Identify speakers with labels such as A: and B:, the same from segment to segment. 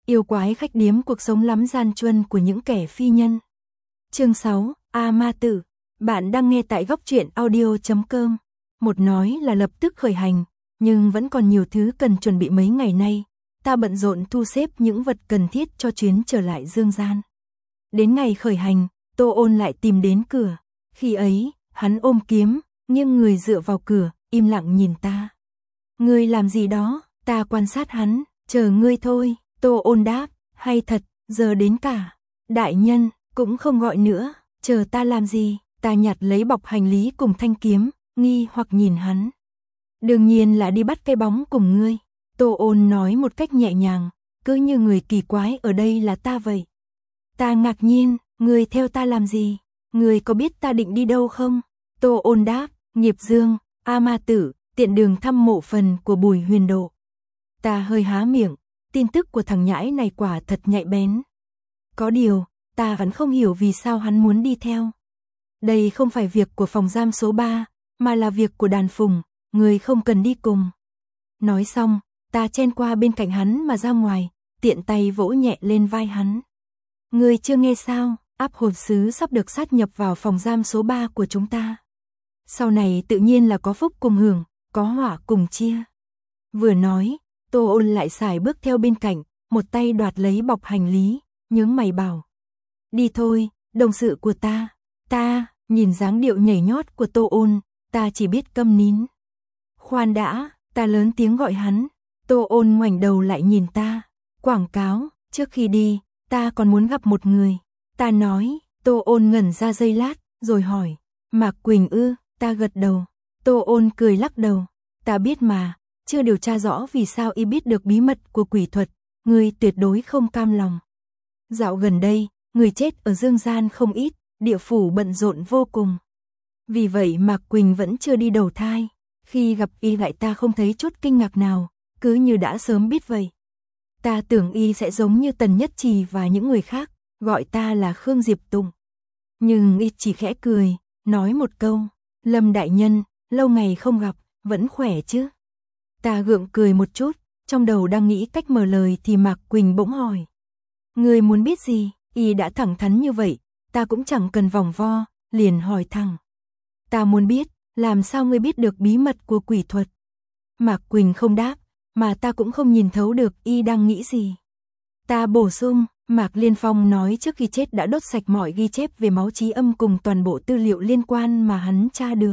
A: Yêu quái khách điếm cuộc sống lắm gian truân của những kẻ phi nhân. Chương 6, A Ma Tử. Bạn đang nghe tại góc truyện audio.com. Một nói là lập tức khởi hành, nhưng vẫn còn nhiều thứ cần chuẩn bị mấy ngày nay. Ta bận rộn thu xếp những vật cần thiết cho chuyến trở lại dương gian. Đến ngày khởi hành, Tô Ôn lại tìm đến cửa. Khi ấy, hắn ôm kiếm, nghiêng người dựa vào cửa, im lặng nhìn ta. Ngươi làm gì đó? Ta quan sát hắn, chờ ngươi thôi. Tô Ôn đáp, hay thật, giờ đến cả đại nhân cũng không gọi nữa, chờ ta làm gì? Ta nhặt lấy bọc hành lý cùng thanh kiếm, nghi hoặc nhìn hắn. Đương nhiên là đi bắt cái bóng cùng ngươi. Tô Ôn nói một cách nhẹ nhàng, cứ như người kỳ quái ở đây là ta vậy. Ta ngạc nhiên, ngươi theo ta làm gì? Ngươi có biết ta định đi đâu không? Tô Ôn đáp, Nghiệp Dương, A Ma Tử, tiện đường thăm mộ phần của Bùi Huyền Độ. Ta hơi há miệng, tin tức của thằng nhãi này quả thật nhạy bén. Có điều, ta vẫn không hiểu vì sao hắn muốn đi theo. Đây không phải việc của phòng giam số 3, mà là việc của Đàn Phùng, người không cần đi cùng. Nói xong, ta chen qua bên cạnh hắn mà ra ngoài, tiện tay vỗ nhẹ lên vai hắn. Ngươi chưa nghe sao, Áp Hồn Sứ sắp được sát nhập vào phòng giam số 3 của chúng ta. Sau này tự nhiên là có phúc cùng hưởng, có họa cùng chia. Vừa nói, Tô Ôn lại sải bước theo bên cạnh, một tay đoạt lấy bọc hành lý, nhướng mày bảo. Đi thôi, đồng sự của ta. Ta, nhìn dáng điệu nhảy nhót của Tô Ôn, ta chỉ biết câm nín. Khoan đã, ta lớn tiếng gọi hắn. Tô Ôn ngoảnh đầu lại nhìn ta. Quảng cáo, trước khi đi, ta còn muốn gặp một người. Ta nói, Tô Ôn ngẩn ra giây lát, rồi hỏi. Mạc Quỳnh ư? Ta gật đầu. Tô Ôn cười lắc đầu. Ta biết mà, chưa điều tra rõ vì sao y biết được bí mật của quỷ thuật, ngươi tuyệt đối không cam lòng. Dạo gần đây, người chết ở dương gian không ít, địa phủ bận rộn vô cùng. Vì vậy Mạc Quỳnh vẫn chưa đi đầu thai. Khi gặp y lại ta không thấy chút kinh ngạc nào, cứ như đã sớm biết vậy. Ta tưởng y sẽ giống như Tần Nhất Trì và những người khác, gọi ta là Khương Diệp Tùng. Nhưng y chỉ khẽ cười, nói một câu, Lâm đại nhân, lâu ngày không gặp, vẫn khỏe chứ? Ta gượng cười một chút, trong đầu đang nghĩ cách mở lời thì Mạc Quỳnh bỗng hỏi. Ngươi muốn biết gì? Y đã thẳng thắn như vậy, ta cũng chẳng cần vòng vo, liền hỏi thẳng. Ta muốn biết, làm sao ngươi biết được bí mật của quỷ thuật? Mạc Quỳnh không đáp, mà ta cũng không nhìn thấu được y đang nghĩ gì. Ta bổ sung, Mạc Liên Phong nói trước khi chết đã đốt sạch mọi ghi chép về máu trí âm cùng toàn bộ tư liệu liên quan mà hắn tra được.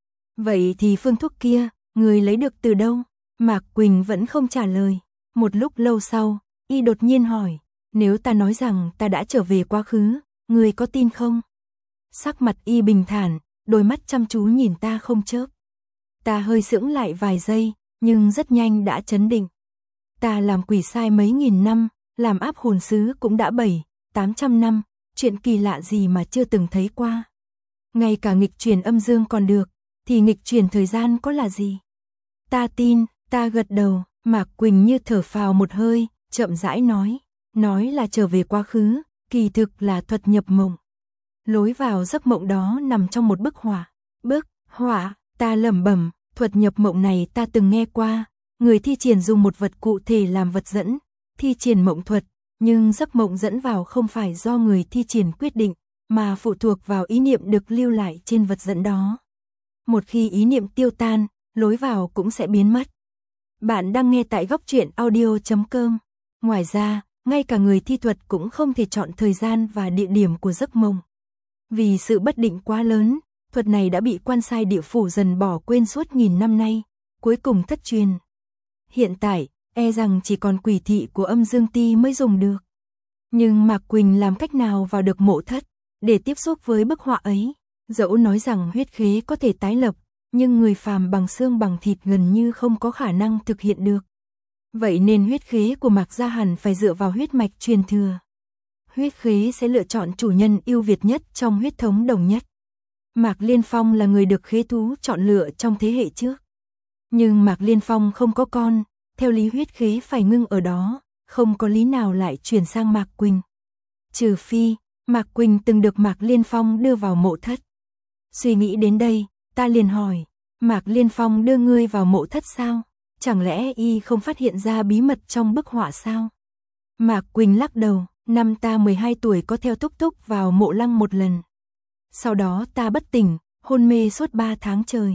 A: Vậy thì phương thuốc kia, ngươi lấy được từ đâu? Mạc Quỳnh vẫn không trả lời. Một lúc lâu sau, y đột nhiên hỏi, nếu ta nói rằng ta đã trở về quá khứ, ngươi có tin không? Sắc mặt y bình thản, đôi mắt chăm chú nhìn ta không chớp. Ta hơi sững lại vài giây, nhưng rất nhanh đã trấn định. Ta làm quỷ sai mấy nghìn năm, làm Áp Hồn Sứ cũng đã 700-800 năm, chuyện kỳ lạ gì mà chưa từng thấy qua. Ngay cả nghịch chuyển âm dương còn được, thì nghịch chuyển thời gian có là gì? Ta tin, ta gật đầu. Mạc Quỳnh như thở phào một hơi, chậm rãi nói là trở về quá khứ, kỳ thực là thuật nhập mộng. Lối vào giấc mộng đó nằm trong một bức họa. Bức họa? Ta lẩm bẩm, thuật nhập mộng này ta từng nghe qua, người thi triển dùng một vật cụ thể làm vật dẫn, thi triển mộng thuật, nhưng giấc mộng dẫn vào không phải do người thi triển quyết định, mà phụ thuộc vào ý niệm được lưu lại trên vật dẫn đó. Một khi ý niệm tiêu tan, lối vào cũng sẽ biến mất. Bạn đang nghe tại góc truyện audio.com. Ngoài ra, ngay cả người thi thuật cũng không thể chọn thời gian và địa điểm của giấc mộng. Vì sự bất định quá lớn, thuật này đã bị quan sai địa phủ dần bỏ quên suốt nghìn năm nay, cuối cùng thất truyền. Hiện tại, e rằng chỉ còn quỷ thị của Âm Dương Ti mới dùng được. Nhưng Mạc Quỳnh làm cách nào vào được mộ thất để tiếp xúc với bức họa ấy? Dẫu nói rằng huyết khế có thể tái lập, nhưng người phàm bằng xương bằng thịt gần như không có khả năng thực hiện được. Vậy nên huyết khế của Mạc gia hẳn phải dựa vào huyết mạch truyền thừa. Huyết khế sẽ lựa chọn chủ nhân ưu việt nhất trong huyết thống đồng nhất. Mạc Liên Phong là người được khế thú chọn lựa trong thế hệ trước. Nhưng Mạc Liên Phong không có con, theo lý huyết khế phải ngưng ở đó, không có lý nào lại chuyển sang Mạc Quỳnh. Trừ phi, Mạc Quỳnh từng được Mạc Liên Phong đưa vào mộ thất. Suy nghĩ đến đây, ta liền hỏi, Mạc Liên Phong đưa ngươi vào mộ thất sao? Chẳng lẽ y không phát hiện ra bí mật trong bức họa sao? Mạc Quỳnh lắc đầu, năm ta 12 tuổi có theo Túc Túc vào mộ lăng một lần. Sau đó ta bất tỉnh, hôn mê suốt 3 tháng trời.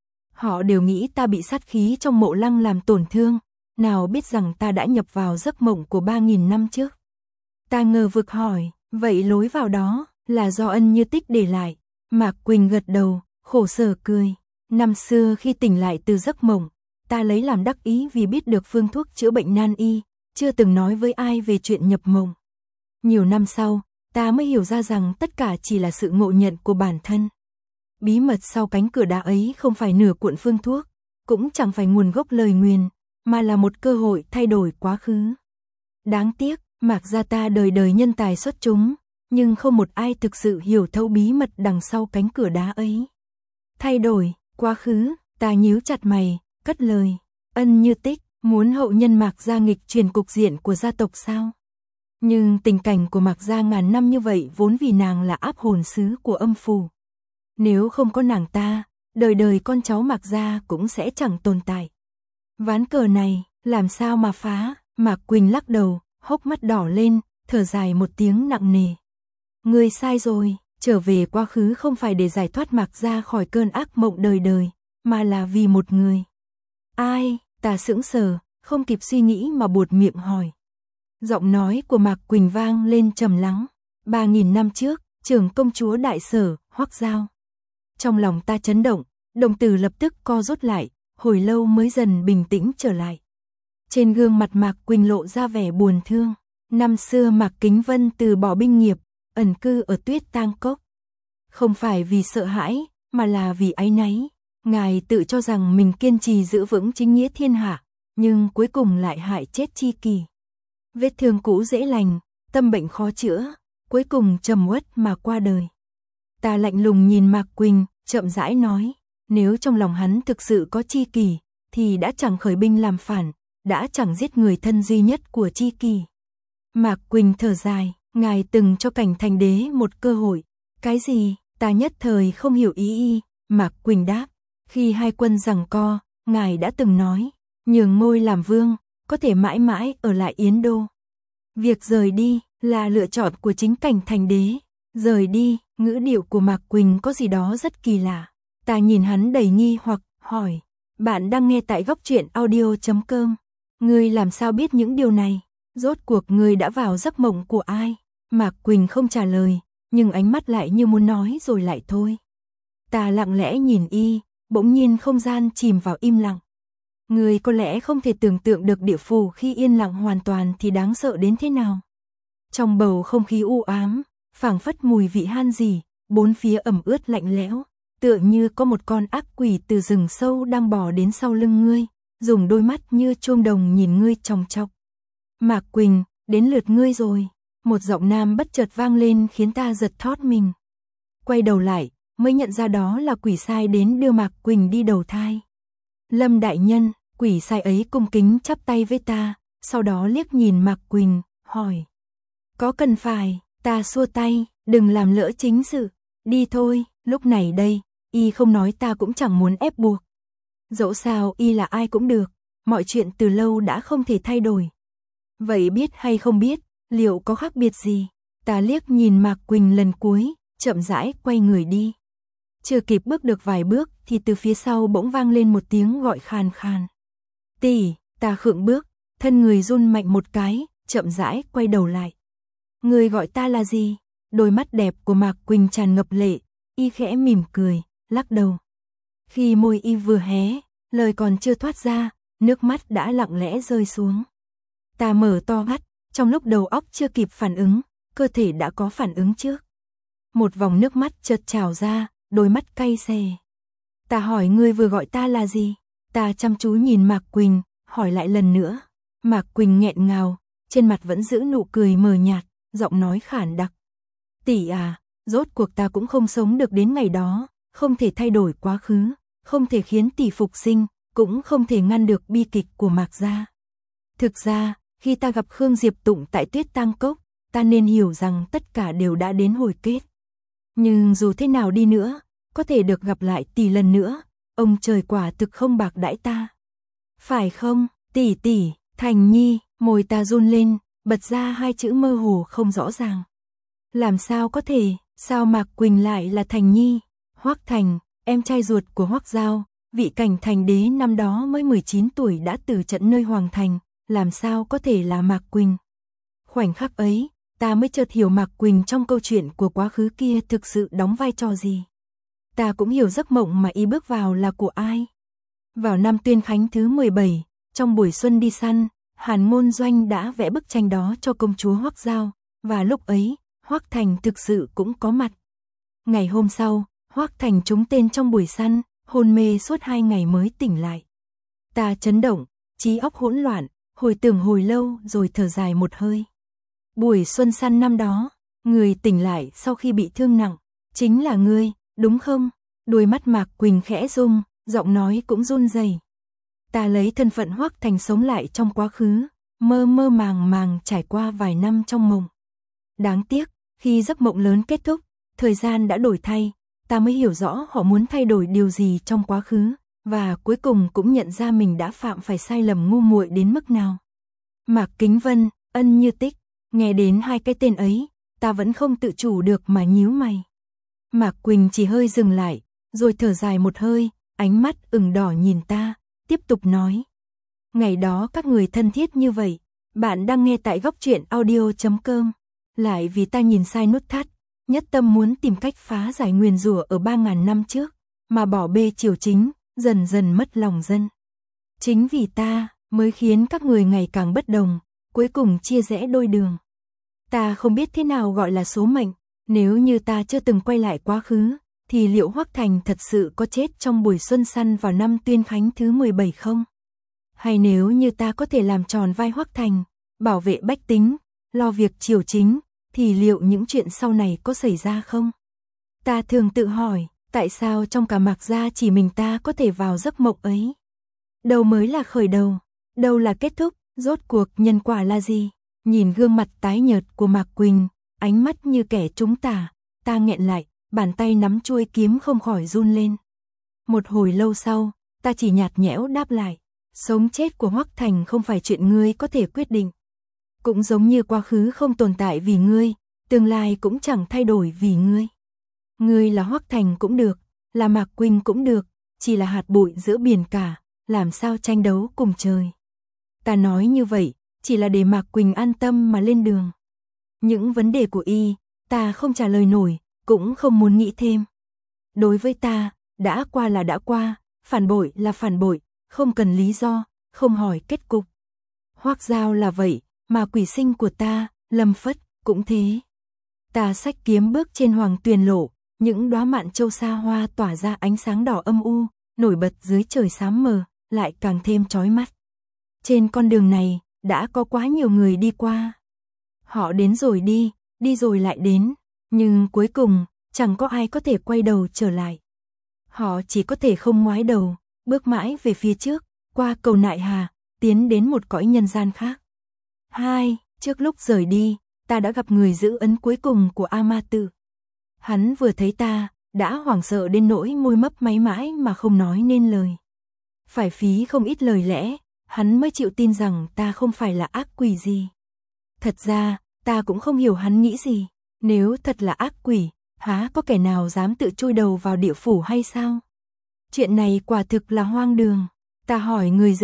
A: Họ đều nghĩ ta bị sát khí trong mộ lăng làm tổn thương, nào biết rằng ta đã nhập vào giấc mộng của 3.000 năm trước. Ta ngờ vực hỏi, vậy lối vào đó là do Ân Như Tích để lại? Mạc Quỳnh gật đầu, khổ sở cười. Năm xưa khi tỉnh lại từ giấc mộng, ta lấy làm đắc ý vì biết được phương thuốc chữa bệnh nan y, chưa từng nói với ai về chuyện nhập mộng. Nhiều năm sau, ta mới hiểu ra rằng tất cả chỉ là sự ngộ nhận của bản thân. Bí mật sau cánh cửa đá ấy không phải nửa cuộn phương thuốc, cũng chẳng phải nguồn gốc lời nguyền, mà là một cơ hội thay đổi quá khứ. Đáng tiếc, Mạc gia ta đời đời nhân tài xuất chúng, nhưng không một ai thực sự hiểu thấu bí mật đằng sau cánh cửa đá ấy. Thay đổi quá khứ, ta nhíu chặt mày, cất lời, Ân Như Tích muốn hậu nhân Mạc gia nghịch chuyển cục diện của gia tộc sao? Nhưng tình cảnh của Mạc gia ngàn năm như vậy vốn vì nàng là áp hồn sứ của âm phủ. Nếu không có nàng ta, đời đời con cháu Mạc gia cũng sẽ chẳng tồn tại. Ván cờ này, làm sao mà phá? Mạc Quỳnh lắc đầu, hốc mắt đỏ lên, thở dài một tiếng nặng nề. Ngươi sai rồi, trở về quá khứ không phải để giải thoát Mạc gia khỏi cơn ác mộng đời đời, mà là vì một người. Ai? Ta sững sờ, không kịp suy nghĩ mà buột miệng hỏi. Giọng nói của Mạc Quỳnh vang lên trầm lắng. 3.000 năm trước, trưởng công chúa Đại Sở, Hoắc Giao. Trong lòng ta chấn động, đồng tử lập tức co rút lại, hồi lâu mới dần bình tĩnh trở lại. Trên gương mặt Mạc Quỳnh lộ ra vẻ buồn thương. Năm xưa Mạc Kính Vân từ bỏ binh nghiệp, ẩn cư ở Tuyết Tang Cốc. Không phải vì sợ hãi, mà là vì áy náy. Ngài tự cho rằng mình kiên trì giữ vững chính nghĩa thiên hạ, nhưng cuối cùng lại hại chết tri kỷ. Vết thương cũ dễ lành, tâm bệnh khó chữa, cuối cùng trầm uất mà qua đời. Ta lạnh lùng nhìn Mạc Quỳnh, chậm rãi nói, nếu trong lòng hắn thực sự có tri kỷ, thì đã chẳng khởi binh làm phản, đã chẳng giết người thân duy nhất của tri kỷ. Mạc Quỳnh thở dài, ngài từng cho Cảnh Thành Đế một cơ hội. Cái gì? Ta nhất thời không hiểu ý y. Mạc Quỳnh đáp, khi hai quân giằng co, ngài đã từng nói, nhường ngôi làm vương, có thể mãi mãi ở lại Yến Đô. Việc rời đi là lựa chọn của chính Cảnh Thành Đế. Rời đi, ngữ điệu của Mạc Quỳnh có gì đó rất kỳ lạ. Ta nhìn hắn đầy nghi hoặc, hỏi, bạn đang nghe tại Góc Truyện Audio.com. Ngươi làm sao biết những điều này? Rốt cuộc ngươi đã vào giấc mộng của ai? Mạc Quỳnh không trả lời, nhưng ánh mắt lại như muốn nói rồi lại thôi. Ta lặng lẽ nhìn y, bỗng nhiên không gian chìm vào im lặng. Ngươi có lẽ không thể tưởng tượng được địa phủ khi yên lặng hoàn toàn thì đáng sợ đến thế nào. Trong bầu không khí u ám, phảng phất mùi vị han gì, bốn phía ẩm ướt lạnh lẽo, tựa như có một con ác quỷ từ rừng sâu đang bò đến sau lưng ngươi, dùng đôi mắt như chuông đồng nhìn ngươi chòng chọc. Mạc Quỳnh, đến lượt ngươi rồi. Một giọng nam bất chợt vang lên khiến ta giật thót mình. Quay đầu lại, mới nhận ra đó là quỷ sai đến đưa Mạc Quỳnh đi đầu thai. Lâm đại nhân, quỷ sai ấy cung kính chắp tay với ta, sau đó liếc nhìn Mạc Quỳnh, hỏi. Có cần phải? Ta xua tay, đừng làm lỡ chính sự. Đi thôi, lúc này đây, y không nói ta cũng chẳng muốn ép buộc. Dẫu sao y là ai cũng được, mọi chuyện từ lâu đã không thể thay đổi. Vậy biết hay không biết, liệu có khác biệt gì? Ta liếc nhìn Mạc Quỳnh lần cuối, chậm rãi quay người đi. Chưa kịp bước được vài bước thì từ phía sau bỗng vang lên một tiếng gọi khàn khàn. Tỷ, ta khựng bước, thân người run mạnh một cái, chậm rãi quay đầu lại. Người gọi ta là gì? Đôi mắt đẹp của Mạc Quỳnh tràn ngập lệ, y khẽ mỉm cười, lắc đầu. Khi môi y vừa hé, lời còn chưa thoát ra, nước mắt đã lặng lẽ rơi xuống. Ta mở to mắt, trong lúc đầu óc chưa kịp phản ứng, cơ thể đã có phản ứng trước. Một vòng nước mắt chợt trào ra, đôi mắt cay xè. Ta hỏi ngươi vừa gọi ta là gì? Ta chăm chú nhìn Mạc Quỳnh, hỏi lại lần nữa. Mạc Quỳnh nghẹn ngào, trên mặt vẫn giữ nụ cười mờ nhạt, giọng nói khản đặc. Tỷ à, rốt cuộc ta cũng không sống được đến ngày đó, không thể thay đổi quá khứ, không thể khiến tỷ phục sinh, cũng không thể ngăn được bi kịch của Mạc gia. Thực ra, khi ta gặp Khương Diệp Tụng tại Tuyết Tang Cốc, ta nên hiểu rằng tất cả đều đã đến hồi kết. Nhưng dù thế nào đi nữa, có thể được gặp lại tỷ lần nữa, ông trời quả thực không bạc đãi ta. Phải không, tỷ tỷ, Thành Nhi, môi ta run lên, bật ra hai chữ mơ hồ không rõ ràng. Làm sao có thể, sao Mạc Quỳnh lại là Thành Nhi? Hoắc Thành, em trai ruột của Hoắc Giao, vị cảnh thành đế năm đó mới 19 tuổi đã từ trận nơi Hoàng Thành, làm sao có thể là Mạc Quỳnh? Khoảnh khắc ấy, ta mới chợt hiểu Mạc Quỳnh trong câu chuyện của quá khứ kia thực sự đóng vai trò gì. Ta cũng hiểu giấc mộng mà y bước vào là của ai. Vào năm Tuyên Khánh thứ 17, trong buổi xuân đi săn, Hàn Ngôn Doanh đã vẽ bức tranh đó cho công chúa Hoắc Giao, và lúc ấy, Hoắc Thành thực sự cũng có mặt. Ngày hôm sau, Hoắc Thành trúng tên trong buổi săn, hôn mê suốt 2 ngày mới tỉnh lại. Ta chấn động, trí óc hỗn loạn, hồi tưởng hồi lâu rồi thở dài một hơi. Buổi xuân săn năm đó, người tỉnh lại sau khi bị thương nặng, chính là ngươi, đúng không? Đôi mắt Mạc Quỳnh khẽ rung, giọng nói cũng run rẩy. Ta lấy thân phận Hoắc Thành sống lại trong quá khứ, mơ mơ màng màng trải qua vài năm trong mộng. Đáng tiếc, khi giấc mộng lớn kết thúc, thời gian đã đổi thay, ta mới hiểu rõ họ muốn thay đổi điều gì trong quá khứ, và cuối cùng cũng nhận ra mình đã phạm phải sai lầm ngu muội đến mức nào. Mạc Kính Vân, Ân Như Tích, nghe đến hai cái tên ấy, ta vẫn không tự chủ được mà nhíu mày. Mạc Quỳnh chỉ hơi dừng lại, rồi thở dài một hơi, ánh mắt ửng đỏ nhìn ta, tiếp tục nói. Ngày đó các người thân thiết như vậy, bạn đang nghe tại góc truyện audio.com. Lại vì ta nhìn sai nút thắt, nhất tâm muốn tìm cách phá giải nguyền rủa ở 3.000 năm trước, mà bỏ bê triều chính, dần dần mất lòng dân. Chính vì ta, mới khiến các người ngày càng bất đồng, cuối cùng chia rẽ đôi đường. Ta không biết thế nào gọi là số mệnh, nếu như ta chưa từng quay lại quá khứ, thì liệu Hoắc Thành thật sự có chết trong buổi xuân săn vào năm Tuyên Khánh thứ 17 không? Hay nếu như ta có thể làm tròn vai Hoắc Thành, bảo vệ bách tính, lo việc triều chính, thì liệu những chuyện sau này có xảy ra không? Ta thường tự hỏi, tại sao trong cả Mạc gia chỉ mình ta có thể vào giấc mộng ấy? Đâu mới là khởi đầu, đâu là kết thúc, rốt cuộc nhân quả là gì? Nhìn gương mặt tái nhợt của Mạc Quỳnh, ánh mắt như kẻ trúng tà, ta nghẹn lại, bàn tay nắm chuôi kiếm không khỏi run lên. Một hồi lâu sau, ta chỉ nhạt nhẽo đáp lại, sống chết của Hoắc Thành không phải chuyện ngươi có thể quyết định. Cũng giống như quá khứ không tồn tại vì ngươi, tương lai cũng chẳng thay đổi vì ngươi. Ngươi là Hoắc Thành cũng được, là Mạc Quỳnh cũng được, chỉ là hạt bụi giữa biển cả, làm sao tranh đấu cùng trời. Ta nói như vậy, chỉ là để Mạc Quỳnh an tâm mà lên đường. Những vấn đề của y, ta không trả lời nổi, cũng không muốn nghĩ thêm. Đối với ta, đã qua là đã qua, phản bội là phản bội, không cần lý do, không hỏi kết cục. Hoắc Giao là vậy, mà quỷ sinh của ta, Lâm Phất, cũng thế. Ta xách kiếm bước trên Hoàng Tuyền lộ, những đóa mạn châu xa hoa tỏa ra ánh sáng đỏ âm u, nổi bật dưới trời xám mờ, lại càng thêm chói mắt. Trên con đường này, đã có quá nhiều người đi qua. Họ đến rồi đi rồi lại đến, nhưng cuối cùng, chẳng có ai có thể quay đầu trở lại. Họ chỉ có thể không ngoái đầu, bước mãi về phía trước, qua cầu Nại Hà, tiến đến một cõi nhân gian khác. Trước lúc rời đi, ta đã gặp người giữ ấn cuối cùng của A Ma Tử. Hắn vừa thấy ta, đã hoảng sợ đến nỗi môi mấp máy mãi mà không nói nên lời. Phải phí không ít lời lẽ, hắn mới chịu tin rằng ta không phải là ác quỷ gì. Thật ra, ta cũng không hiểu hắn nghĩ gì. Nếu thật là ác quỷ, há có kẻ nào dám tự chui đầu vào địa phủ hay sao? Chuyện này quả thực là hoang đường. Ta hỏi người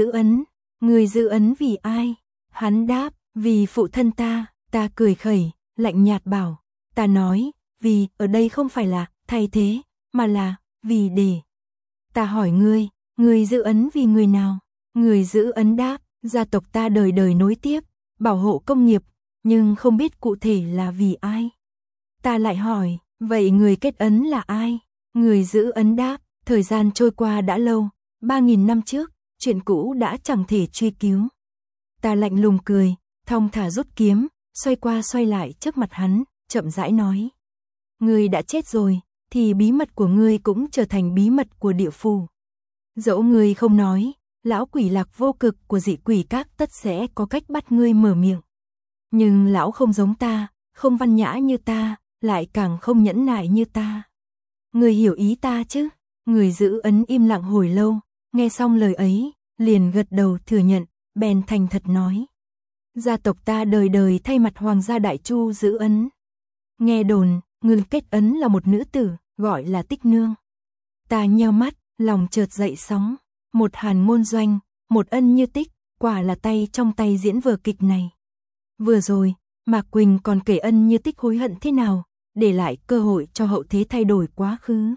A: giữ ấn vì ai? Hắn đáp, vì phụ thân ta. Ta cười khẩy, lạnh nhạt bảo. Ta nói, vì ở đây không phải là thay thế, mà là vì để. Ta hỏi người giữ ấn vì người nào? Người giữ ấn đáp, gia tộc ta đời đời nối tiếp, bảo hộ công nghiệp, nhưng không biết cụ thể là vì ai. Ta lại hỏi, vậy người kết ấn là ai? Người giữ ấn đáp, thời gian trôi qua đã lâu, 3.000 năm trước, chuyện cũ đã chẳng thể truy cứu. Ta lạnh lùng cười, thong thả rút kiếm, xoay qua xoay lại trước mặt hắn, chậm rãi nói. Ngươi đã chết rồi, thì bí mật của ngươi cũng trở thành bí mật của địa phủ. Dẫu ngươi không nói, lão quỷ Lạc Vô Cực của dị quỷ các tất sẽ có cách bắt ngươi mở miệng. Nhưng lão không giống ta, không văn nhã như ta, lại càng không nhẫn nại như ta. Ngươi hiểu ý ta chứ? Người giữ ấn im lặng hồi lâu, nghe xong lời ấy, liền gật đầu thừa nhận, bèn thành thật nói. Gia tộc ta đời đời thay mặt Hoàng gia Đại Chu giữ ấn. Nghe đồn, người kết ấn là một nữ tử, gọi là Tích Nương. Ta nheo mắt, lòng chợt dậy sóng. Một hàn môn doanh, một ân như tích, quả là tay trong tay diễn vở kịch này. Vừa rồi, Mạc Quỳnh còn kể ân như tích hối hận thế nào, để lại cơ hội cho hậu thế thay đổi quá khứ.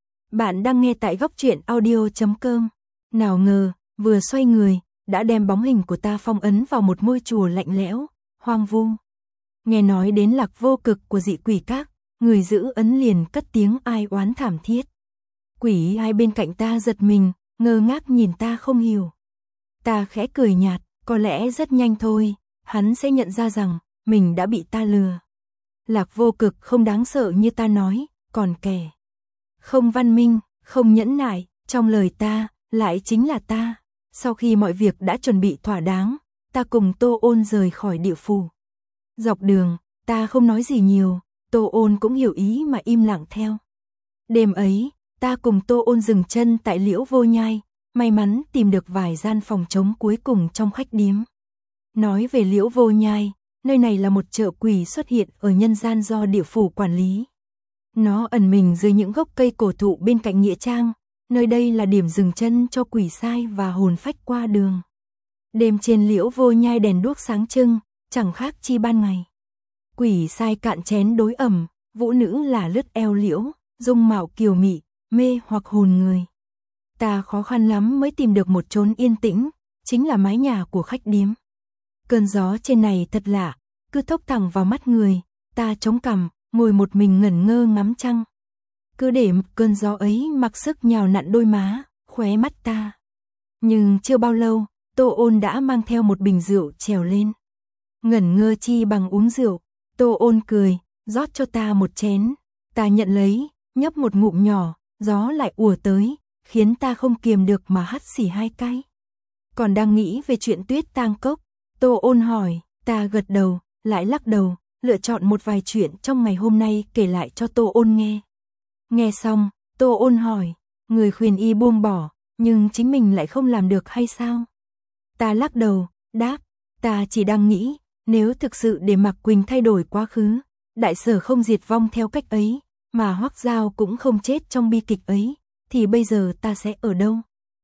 A: Bạn đang nghe tại góc truyện audio.com. Nào ngờ, vừa xoay người, đã đem bóng hình của ta phong ấn vào một ngôi chùa lạnh lẽo, hoang vu. Nghe nói đến lạc vô cực của dị quỷ các, người giữ ấn liền cất tiếng ai oán thảm thiết. Quỷ ai bên cạnh ta giật mình, ngơ ngác nhìn ta không hiểu. Ta khẽ cười nhạt, có lẽ rất nhanh thôi, hắn sẽ nhận ra rằng mình đã bị ta lừa. Lạc vô cực không đáng sợ như ta nói, còn kẻ không văn minh, không nhẫn nại, trong lời ta, lại chính là ta. Sau khi mọi việc đã chuẩn bị thỏa đáng, ta cùng Tô Ôn rời khỏi địa phủ. Dọc đường, ta không nói gì nhiều, Tô Ôn cũng hiểu ý mà im lặng theo. Đêm ấy, ta cùng Tô Ôn dừng chân tại Liễu Vô Nhai, may mắn tìm được vài gian phòng trống cuối cùng trong khách điếm. Nói về Liễu Vô Nhai, nơi này là một chợ quỷ xuất hiện ở nhân gian do địa phủ quản lý. Nó ẩn mình dưới những gốc cây cổ thụ bên cạnh nghĩa trang, nơi đây là điểm dừng chân cho quỷ sai và hồn phách qua đường. Đêm trên Liễu Vô Nhai đèn đuốc sáng trưng, chẳng khác chi ban ngày. Quỷ sai cạn chén đối ẩm, vũ nữ là lướt eo liễu, dung mạo kiều mị, mê hoặc hồn người. Ta khó khăn lắm mới tìm được một chốn yên tĩnh, chính là mái nhà của khách điếm. Cơn gió trên này thật lạ, cứ thốc thẳng vào mắt người, ta chống cằm, ngồi một mình ngẩn ngơ ngắm trăng. Cứ để cơn gió ấy mặc sức nhào nặn đôi má, khóe mắt ta. Nhưng chưa bao lâu, Tô Ôn đã mang theo một bình rượu trèo lên. Ngẩn ngơ chi bằng uống rượu, Tô Ôn cười, rót cho ta một chén. Ta nhận lấy, nhấp một ngụm nhỏ, gió lại ùa tới, khiến ta không kiềm được mà hắt xì hai cái. Còn đang nghĩ về chuyện Tuyết Tang Cốc, Tô Ôn hỏi, ta gật đầu, lại lắc đầu, lựa chọn một vài chuyện trong ngày hôm nay kể lại cho Tô Ôn nghe. Nghe xong, Tô Ôn hỏi, người khuyên y buông bỏ, nhưng chính mình lại không làm được hay sao? Ta lắc đầu, đáp, ta chỉ đang nghĩ, nếu thực sự để Mạc Quỳnh thay đổi quá khứ, Đại Sở không diệt vong theo cách ấy, mà Hoắc Giao cũng không chết trong bi kịch ấy, thì bây giờ ta sẽ ở đâu?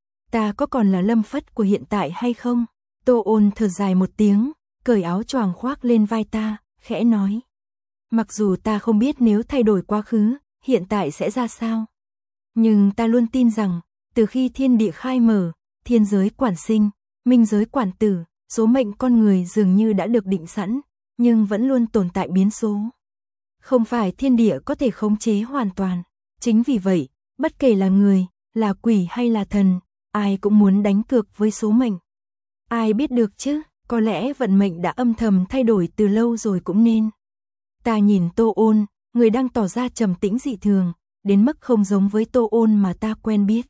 A: Ta có còn là Lâm Phất của hiện tại hay không? Tô Ôn thở dài một tiếng, cởi áo choàng khoác lên vai ta, khẽ nói. Mặc dù ta không biết nếu thay đổi quá khứ, hiện tại sẽ ra sao. Nhưng ta luôn tin rằng, từ khi thiên địa khai mở, thiên giới quản sinh, minh giới quản tử, số mệnh con người dường như đã được định sẵn, nhưng vẫn luôn tồn tại biến số. Không phải thiên địa có thể khống chế hoàn toàn. Chính vì vậy, bất kể là người, là quỷ hay là thần, ai cũng muốn đánh cược với số mệnh. Ai biết được chứ, có lẽ vận mệnh đã âm thầm thay đổi từ lâu rồi cũng nên. Ta nhìn Tô Ôn, người đang tỏ ra trầm tĩnh dị thường, đến mức không giống với Tô Ôn mà ta quen biết.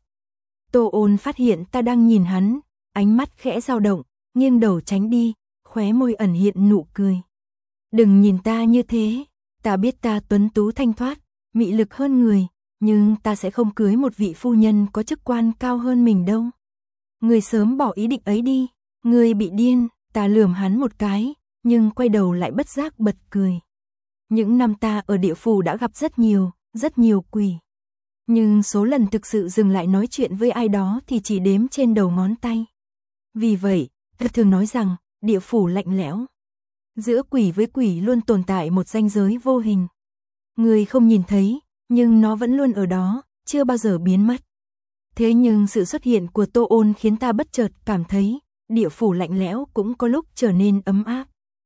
A: Tô Ôn phát hiện ta đang nhìn hắn, ánh mắt khẽ dao động, nghiêng đầu tránh đi, khóe môi ẩn hiện nụ cười. Đừng nhìn ta như thế, ta biết ta tuấn tú thanh thoát, mị lực hơn người, nhưng ta sẽ không cưới một vị phu nhân có chức quan cao hơn mình đâu. Người sớm bỏ ý định ấy đi, người bị điên. Ta lườm hắn một cái, nhưng quay đầu lại bất giác bật cười. Những năm ta ở địa phủ đã gặp rất nhiều quỷ. Nhưng số lần thực sự dừng lại nói chuyện với ai đó thì chỉ đếm trên đầu ngón tay. Vì vậy, ta thường nói rằng, địa phủ lạnh lẽo. Giữa quỷ với quỷ luôn tồn tại một ranh giới vô hình. Người không nhìn thấy, nhưng nó vẫn luôn ở đó, chưa bao giờ biến mất. Thế nhưng sự xuất hiện của Tô Ôn khiến ta bất chợt cảm thấy, địa phủ lạnh lẽo cũng có lúc trở nên ấm áp.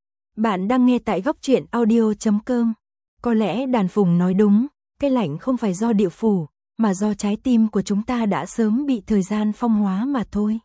A: Bạn đang nghe tại góc truyện audio.com. Có lẽ Đàn Phùng nói đúng, cái lạnh không phải do địa phủ, mà do trái tim của chúng ta đã sớm bị thời gian phong hóa mà thôi.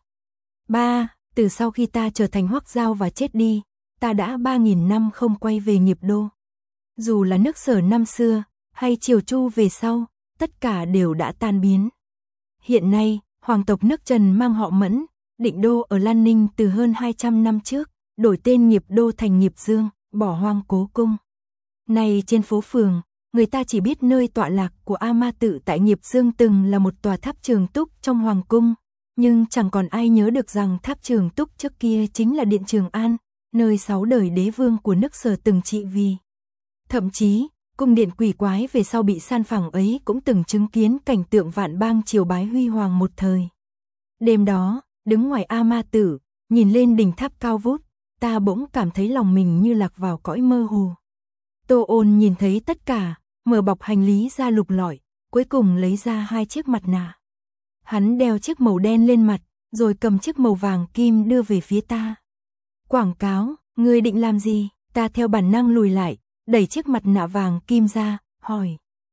A: Từ sau khi ta trở thành Hoắc Giao và chết đi, ta đã 3.000 năm không quay về nghiệp đô. Dù là nước Sở năm xưa, hay Triều Chu về sau, tất cả đều đã tan biến. Hiện nay, hoàng tộc nước Trần mang họ Mẫn, định đô ở Lan Ninh từ hơn 200 năm trước, đổi tên nghiệp đô thành Nghiệp Dương, bỏ hoang cố cung. Nay trên phố phường, người ta chỉ biết nơi tọa lạc của A Ma Tự tại Nghiệp Dương từng là một tòa tháp Trường Túc trong hoàng cung, nhưng chẳng còn ai nhớ được rằng tháp Trường Túc trước kia chính là điện Trường An, nơi 6 đời đế vương của nước Sở từng trị vì. Thậm chí, cung điện quỷ quái về sau bị san phẳng ấy cũng từng chứng kiến cảnh tượng vạn bang triều bái huy hoàng một thời. Đêm đó, đứng ngoài A Ma Tử, nhìn lên đỉnh tháp cao vút, ta bỗng cảm thấy lòng mình như lạc vào cõi mơ hồ. Tô Ôn nhìn thấy tất cả, mở bọc hành lý ra lục lọi, cuối cùng lấy ra 2 chiếc mặt nạ. Hắn đeo chiếc màu đen lên mặt, rồi cầm chiếc màu vàng kim đưa về phía ta. Quảng cáo, ngươi định làm gì? Ta theo bản năng lùi lại, đẩy chiếc mặt nạ vàng kim ra, hỏi.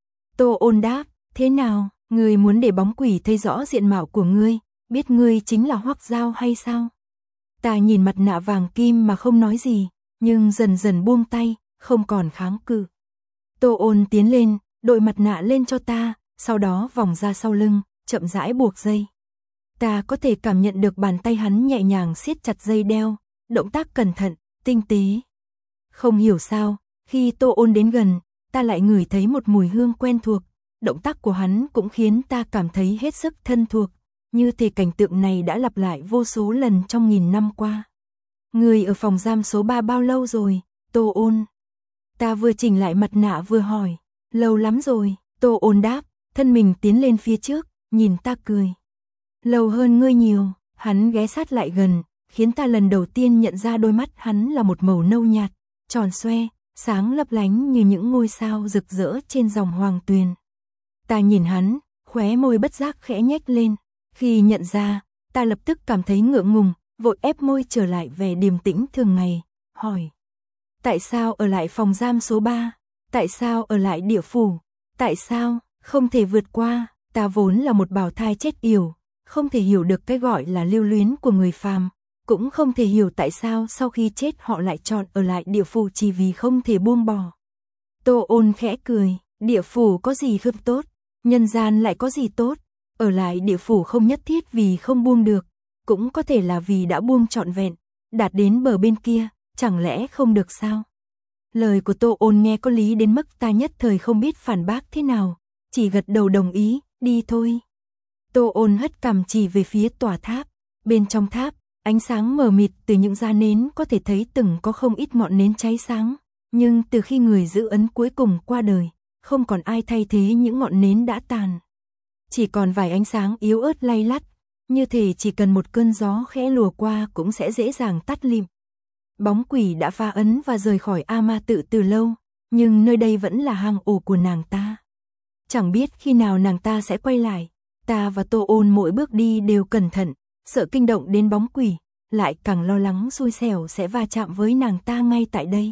A: Tô Ôn đáp, thế nào, ngươi muốn để bóng quỷ thấy rõ diện mạo của ngươi, biết ngươi chính là Hoắc Giao hay sao? Ta nhìn mặt nạ vàng kim mà không nói gì, nhưng dần dần buông tay, không còn kháng cự. Tô Ôn tiến lên, đội mặt nạ lên cho ta, sau đó vòng ra sau lưng, chậm rãi buộc dây. Ta có thể cảm nhận được bàn tay hắn nhẹ nhàng siết chặt dây đeo, động tác cẩn thận, tinh tế. Không hiểu sao, khi Tô Ôn đến gần, ta lại ngửi thấy một mùi hương quen thuộc, động tác của hắn cũng khiến ta cảm thấy hết sức thân thuộc, như thể cảnh tượng này đã lặp lại vô số lần trong nghìn năm qua. Người ở phòng giam số 3 bao lâu rồi, Tô Ôn? Ta vừa chỉnh lại mặt nạ vừa hỏi, lâu lắm rồi, Tô Ôn đáp, thân mình tiến lên phía trước, nhìn ta cười. Lâu hơn ngươi nhiều, hắn ghé sát lại gần, khiến ta lần đầu tiên nhận ra đôi mắt hắn là một màu nâu nhạt, tròn xoe, sáng lấp lánh như những ngôi sao rực rỡ trên dòng hoàng tuyền. Ta nhìn hắn, khóe môi bất giác khẽ nhếch lên, khi nhận ra, ta lập tức cảm thấy ngượng ngùng, vội ép môi trở lại vẻ điềm tĩnh thường ngày, hỏi. Tại sao ở lại phòng giam số 3? Tại sao ở lại địa phủ? Tại sao không thể vượt qua? Ta vốn là một bào thai chết yểu, không thể hiểu được cái gọi là lưu luyến của người phàm, cũng không thể hiểu tại sao sau khi chết họ lại chọn ở lại địa phủ chỉ vì không thể buông bỏ. Tô Ôn khẽ cười, địa phủ có gì không tốt, nhân gian lại có gì tốt, ở lại địa phủ không nhất thiết vì không buông được, cũng có thể là vì đã buông trọn vẹn, đạt đến bờ bên kia, chẳng lẽ không được sao? Lời của Tô Ôn nghe có lý đến mức ta nhất thời không biết phản bác thế nào, chỉ gật đầu đồng ý, đi thôi. Tô Ôn hất cằm chỉ về phía tòa tháp, bên trong tháp, ánh sáng mờ mịt từ những gia nến có thể thấy từng có không ít ngọn nến cháy sáng, nhưng từ khi người giữ ấn cuối cùng qua đời, không còn ai thay thế những ngọn nến đã tàn. Chỉ còn vài ánh sáng yếu ớt lay lắt, như thể chỉ cần một cơn gió khẽ lùa qua cũng sẽ dễ dàng tắt lịm. Bóng quỷ đã phá ấn và rời khỏi A Ma Tự từ lâu, nhưng nơi đây vẫn là hang ổ của nàng ta. Chẳng biết khi nào nàng ta sẽ quay lại, ta và Tô Ôn mỗi bước đi đều cẩn thận, sợ kinh động đến bóng quỷ, lại càng lo lắng xui xẻo sẽ va chạm với nàng ta ngay tại đây.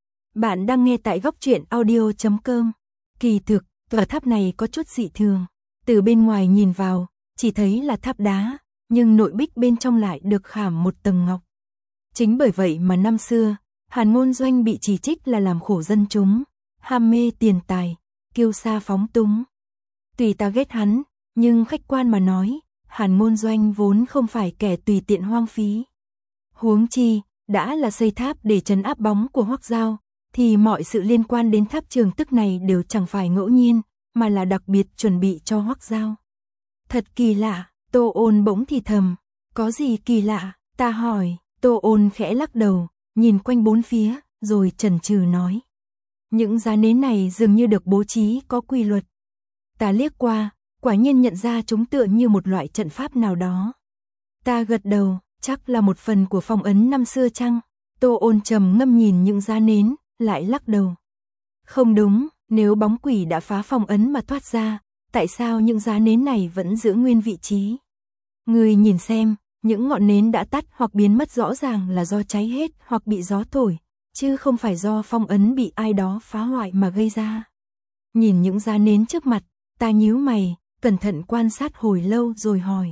A: Bạn đang nghe tại Góc Truyện Audio.com. Kỳ thực, tòa tháp này có chút dị thường. Từ bên ngoài nhìn vào, chỉ thấy là tháp đá, nhưng nội bích bên trong lại được khảm một tầng ngọc. Chính bởi vậy mà năm xưa, Hàn Ngôn Doanh bị chỉ trích là làm khổ dân chúng, ham mê tiền tài, kiêu sa phóng túng. Tùy ta ghét hắn, nhưng khách quan mà nói, Hàn Ngôn Doanh vốn không phải kẻ tùy tiện hoang phí. Huống chi, đã là xây tháp để trấn áp bóng của Hoắc Giao, thì mọi sự liên quan đến tháp Trường Tức này đều chẳng phải ngẫu nhiên, mà là đặc biệt chuẩn bị cho Hoắc Giao. Thật kỳ lạ, Tô Ôn bỗng thì thầm, có gì kỳ lạ, ta hỏi. Tô Ôn khẽ lắc đầu, nhìn quanh bốn phía, rồi chần chừ nói. Những giá nến này dường như được bố trí có quy luật. Ta liếc qua, quả nhiên nhận ra chúng tựa như một loại trận pháp nào đó. Ta gật đầu, chắc là một phần của phong ấn năm xưa chăng? Tô Ôn trầm ngâm nhìn những giá nến, lại lắc đầu. Không đúng, nếu bóng quỷ đã phá phong ấn mà thoát ra, tại sao những giá nến này vẫn giữ nguyên vị trí? Người nhìn xem. Những ngọn nến đã tắt hoặc biến mất rõ ràng là do cháy hết hoặc bị gió thổi, chứ không phải do phong ấn bị ai đó phá hoại mà gây ra. Nhìn những giá nến trước mặt, ta nhíu mày, cẩn thận quan sát hồi lâu rồi hỏi.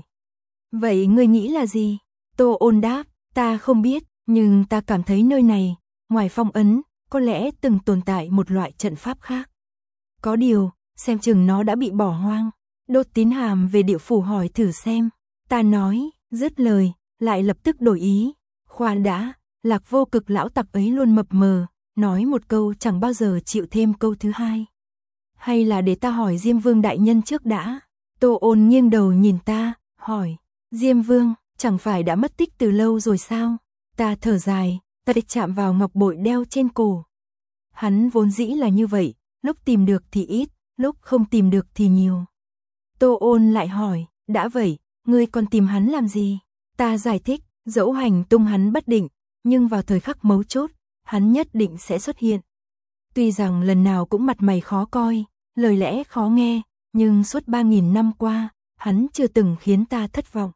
A: Vậy ngươi nghĩ là gì? Tô Ôn đáp, ta không biết, nhưng ta cảm thấy nơi này, ngoài phong ấn, có lẽ từng tồn tại một loại trận pháp khác. Có điều, xem chừng nó đã bị bỏ hoang. Đốt Tín Hàm về địa phủ hỏi thử xem. Ta nói. Dứt lời, lại lập tức đổi ý. Khoan đã, Lạc Vô Cực lão tặc ấy luôn mập mờ, nói một câu chẳng bao giờ chịu thêm câu thứ hai. Hay là để ta hỏi Diêm Vương đại nhân trước đã? Tô Ôn nghiêng đầu nhìn ta, hỏi. Diêm Vương, chẳng phải đã mất tích từ lâu rồi sao? Ta thở dài, tay chạm vào ngọc bội đeo trên cổ. Hắn vốn dĩ là như vậy, lúc tìm được thì ít, lúc không tìm được thì nhiều. Tô Ôn lại hỏi, đã vậy, ngươi còn tìm hắn làm gì? Ta giải thích, dẫu hành tung hắn bất định, nhưng vào thời khắc mấu chốt, hắn nhất định sẽ xuất hiện. Tuy rằng lần nào cũng mặt mày khó coi, lời lẽ khó nghe, nhưng suốt 3.000 năm qua, hắn chưa từng khiến ta thất vọng.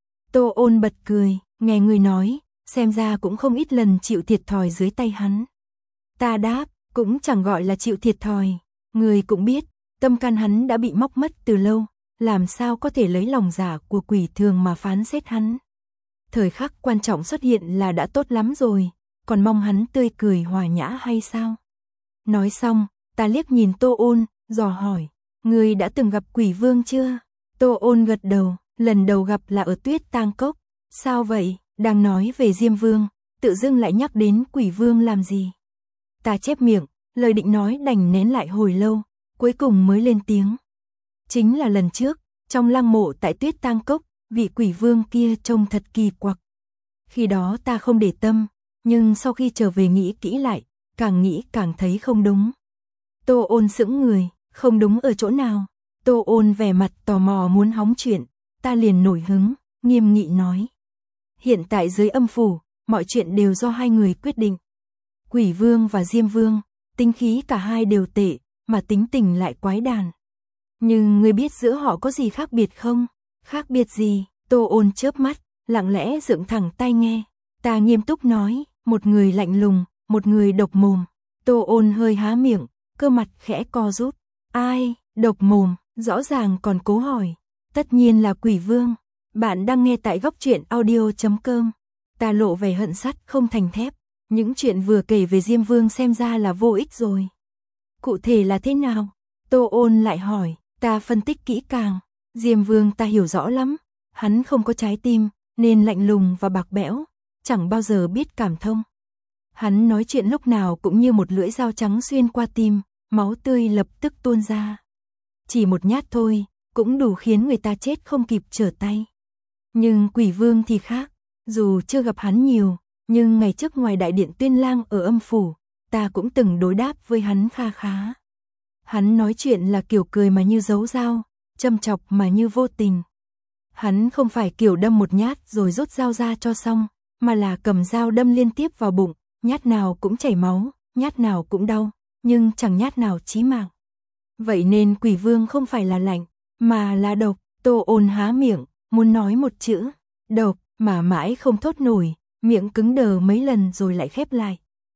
A: Tô Ôn bật cười, nghe người nói, xem ra cũng không ít lần chịu thiệt thòi dưới tay hắn. Ta đáp, cũng chẳng gọi là chịu thiệt thòi, người cũng biết, tâm can hắn đã bị móc mất từ lâu, làm sao có thể lấy lòng giả của quỷ thường mà phán xét hắn. Thời khắc quan trọng xuất hiện là đã tốt lắm rồi, còn mong hắn tươi cười hòa nhã hay sao? Nói xong, ta liếc nhìn Tô Ôn, dò hỏi, ngươi đã từng gặp quỷ vương chưa? Tô Ôn gật đầu, lần đầu gặp là ở Tuyết Tang Cốc. Sao vậy? Đang nói về Diêm Vương, tự dưng lại nhắc đến quỷ vương làm gì? Ta chép miệng, lời định nói đành nén lại hồi lâu, cuối cùng mới lên tiếng. Chính là lần trước, trong lăng mộ tại Tuyết Tang Cốc, vị quỷ vương kia trông thật kỳ quặc. Khi đó ta không để tâm, nhưng sau khi trở về nghĩ kỹ lại, càng nghĩ càng thấy không đúng. Tô Ôn sững người, không đúng ở chỗ nào? Tô Ôn vẻ mặt tò mò muốn hóng chuyện, ta liền nổi hứng, nghiêm nghị nói. Hiện tại dưới âm phủ, mọi chuyện đều do hai người quyết định. Quỷ vương và Diêm Vương, tính khí cả hai đều tệ, mà tính tình lại quái đản. Nhưng ngươi biết giữa họ có gì khác biệt không? Khác biệt gì? Tô Ôn chớp mắt, lặng lẽ dựng thẳng tai nghe. Ta nghiêm túc nói, một người lạnh lùng, một người độc mồm. Tô Ôn hơi há miệng, cơ mặt khẽ co rút. Ai? Độc mồm? Rõ ràng còn cố hỏi. Tất nhiên là quỷ vương. Bạn đang nghe tại góc truyện audio.com. Ta lộ vẻ hận sắt không thành thép. Những chuyện vừa kể về Diêm Vương xem ra là vô ích rồi. Cụ thể là thế nào? Tô Ôn lại hỏi. Ta phân tích kỹ càng. Diêm Vương ta hiểu rõ lắm. Hắn không có trái tim, nên lạnh lùng và bạc bẽo, chẳng bao giờ biết cảm thông. Hắn nói chuyện lúc nào cũng như một lưỡi dao trắng xuyên qua tim, máu tươi lập tức tuôn ra. Chỉ một nhát thôi, cũng đủ khiến người ta chết không kịp trở tay. Nhưng quỷ vương thì khác, dù chưa gặp hắn nhiều, nhưng ngày trước ngoài đại điện Tuyên Lang ở âm phủ, ta cũng từng đối đáp với hắn kha khá. Hắn nói chuyện là kiểu cười mà như giấu dao, châm chọc mà như vô tình. Hắn không phải kiểu đâm một nhát rồi rút dao ra cho xong, mà là cầm dao đâm liên tiếp vào bụng, nhát nào cũng chảy máu, nhát nào cũng đau, nhưng chẳng nhát nào chí mạng. Vậy nên quỷ vương không phải là lạnh, mà là độc. Tô Ôn há miệng, muốn nói một chữ, độc, mà mãi không thốt nổi, miệng cứng đờ mấy lần rồi lại khép lại.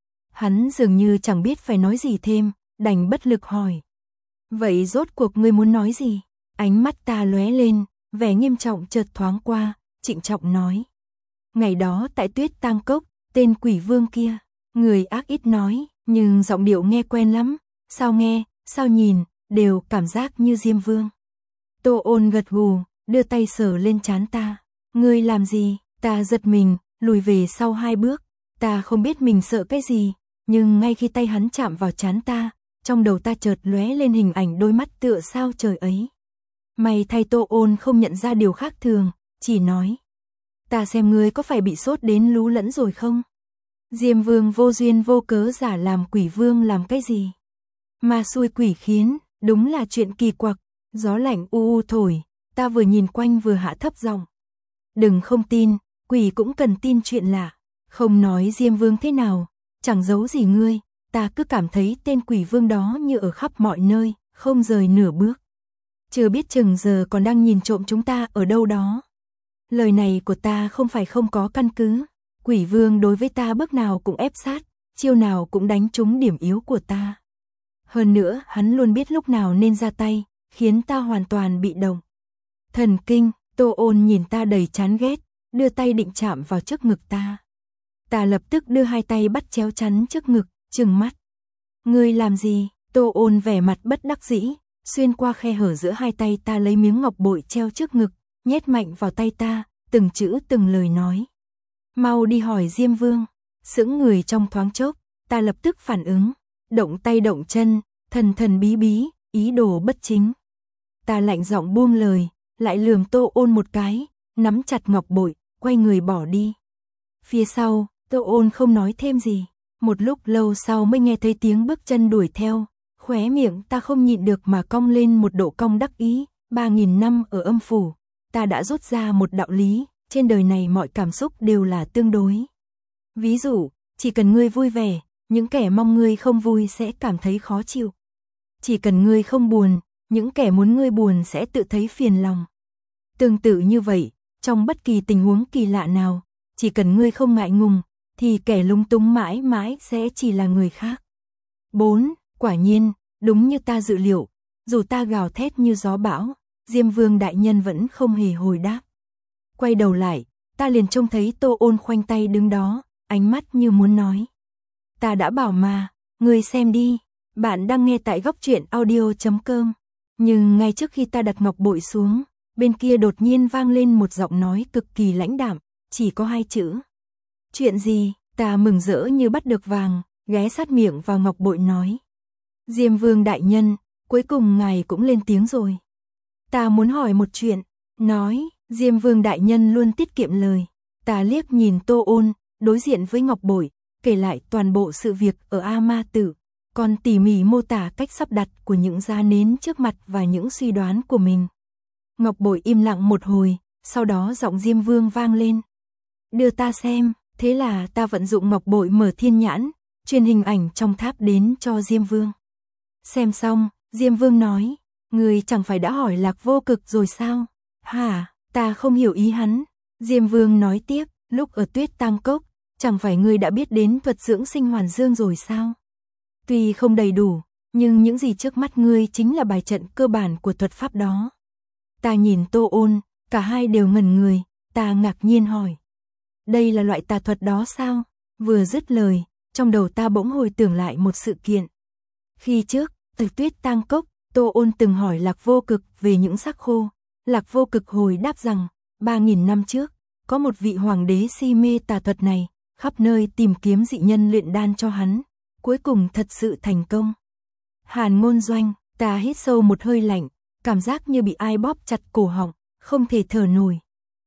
A: Hắn dường như chẳng biết phải nói gì thêm, đành bất lực hỏi. Vậy rốt cuộc ngươi muốn nói gì? Ánh mắt ta lóe lên, vẻ nghiêm trọng chợt thoáng qua, trịnh trọng nói. Ngày đó tại Tuyết Tang Cốc, tên quỷ vương kia, người ác ít nói, nhưng giọng điệu nghe quen lắm, sao nghe, sao nhìn, đều cảm giác như Diêm Vương. Tô Ôn gật gù, đưa tay sờ lên trán ta. Ngươi làm gì? Ta giật mình, lùi về sau 2 bước. Ta không biết mình sợ cái gì, nhưng ngay khi tay hắn chạm vào trán ta, trong đầu ta chợt lóe lên hình ảnh đôi mắt tựa sao trời ấy. May thay Tô Ôn không nhận ra điều khác thường, chỉ nói. Ta xem ngươi có phải bị sốt đến lú lẫn rồi không? Diêm Vương vô duyên vô cớ giả làm quỷ vương làm cái gì? Mà xui quỷ khiến, đúng là chuyện kỳ quặc. Gió lạnh u u thổi, ta vừa nhìn quanh vừa hạ thấp giọng. Đừng không tin, quỷ cũng cần tin chuyện lạ. Không nói Diêm Vương thế nào, chẳng giấu gì ngươi, ta cứ cảm thấy tên quỷ vương đó như ở khắp mọi nơi, không rời nửa bước. Chưa biết chừng giờ còn đang nhìn trộm chúng ta ở đâu đó. Lời này của ta không phải không có căn cứ. Quỷ vương đối với ta bước nào cũng ép sát, chiêu nào cũng đánh trúng điểm yếu của ta. Hơn nữa, hắn luôn biết lúc nào nên ra tay, khiến ta hoàn toàn bị động. Thần kinh. Tô Ôn nhìn ta đầy chán ghét, đưa tay định chạm vào trước ngực ta. Ta lập tức đưa 2 tay bắt chéo chắn trước ngực, trừng mắt. Ngươi làm gì? Tô Ôn vẻ mặt bất đắc dĩ, xuyên qua khe hở giữa 2 tay ta lấy miếng ngọc bội treo trước ngực, nhét mạnh vào tay ta, từng chữ từng lời nói. Mau đi hỏi Diêm Vương. Sững người trong thoáng chốc, ta lập tức phản ứng, động tay động chân, thần thần bí bí, ý đồ bất chính. Ta lạnh giọng buông lời, lại lườm Tô Ôn một cái, nắm chặt ngọc bội, quay người bỏ đi. Phía sau, Tô Ôn không nói thêm gì. Một lúc lâu sau mới nghe thấy tiếng bước chân đuổi theo. Khóe miệng ta không nhịn được mà cong lên một độ cong đắc ý. 3.000 năm ở âm phủ, ta đã rút ra một đạo lý. Trên đời này mọi cảm xúc đều là tương đối. Ví dụ, chỉ cần ngươi vui vẻ, những kẻ mong ngươi không vui sẽ cảm thấy khó chịu. Chỉ cần ngươi không buồn, những kẻ muốn ngươi buồn sẽ tự thấy phiền lòng. Tương tự như vậy, trong bất kỳ tình huống kỳ lạ nào, chỉ cần ngươi không ngại ngùng, thì kẻ lúng túng mãi mãi sẽ chỉ là người khác. 4. Quả nhiên, đúng như ta dự liệu, dù ta gào thét như gió bão, Diêm Vương đại nhân vẫn không hề hồi đáp. Quay đầu lại, ta liền trông thấy Tô Ôn khoanh tay đứng đó, ánh mắt như muốn nói. Ta đã bảo mà, ngươi xem đi, bạn đang nghe tại góc truyện audio.com. Nhưng ngay trước khi ta đặt ngọc bội xuống, bên kia đột nhiên vang lên một giọng nói cực kỳ lãnh đạm, chỉ có 2 chữ. Chuyện gì? Ta mừng rỡ như bắt được vàng, ghé sát miệng vào ngọc bội nói. Diêm Vương đại nhân, cuối cùng ngài cũng lên tiếng rồi. Ta muốn hỏi một chuyện, nói, Diêm Vương đại nhân luôn tiết kiệm lời. Ta liếc nhìn Tô Ôn, đối diện với ngọc bội, kể lại toàn bộ sự việc ở A Ma Tử, còn tỉ mỉ mô tả cách sắp đặt của những giá nến trước mặt và những suy đoán của mình. Ngọc bội im lặng một hồi, sau đó giọng Diêm Vương vang lên. Đưa ta xem, thế là ta vận dụng ngọc bội mở thiên nhãn, truyền hình ảnh trong tháp đến cho Diêm Vương. Xem xong, Diêm Vương nói, người chẳng phải đã hỏi Lạc Vô Cực rồi sao? Hả, ta không hiểu ý hắn. Diêm Vương nói tiếp, lúc ở Tuyết Tang Cốc, chẳng phải ngươi đã biết đến thuật dưỡng sinh hoàn dương rồi sao? Tuy không đầy đủ, nhưng những gì trước mắt ngươi chính là bài trận cơ bản của thuật pháp đó. Ta nhìn Tô Ôn, cả hai đều ngẩn người, ta ngạc nhiên hỏi. Đây là loại tà thuật đó sao? Vừa dứt lời, trong đầu ta bỗng hồi tưởng lại một sự kiện. Khi trước, ở Tuyết Tang Cốc, Tô Ôn từng hỏi Lạc Vô Cực về những xác khô. Lạc Vô Cực hồi đáp rằng, 3.000 năm trước, có một vị hoàng đế si mê tà thuật này, khắp nơi tìm kiếm dị nhân luyện đan cho hắn, cuối cùng thật sự thành công. Hàn Ngôn Doanh, ta hít sâu một hơi lạnh, cảm giác như bị ai bóp chặt cổ họng, không thể thở nổi.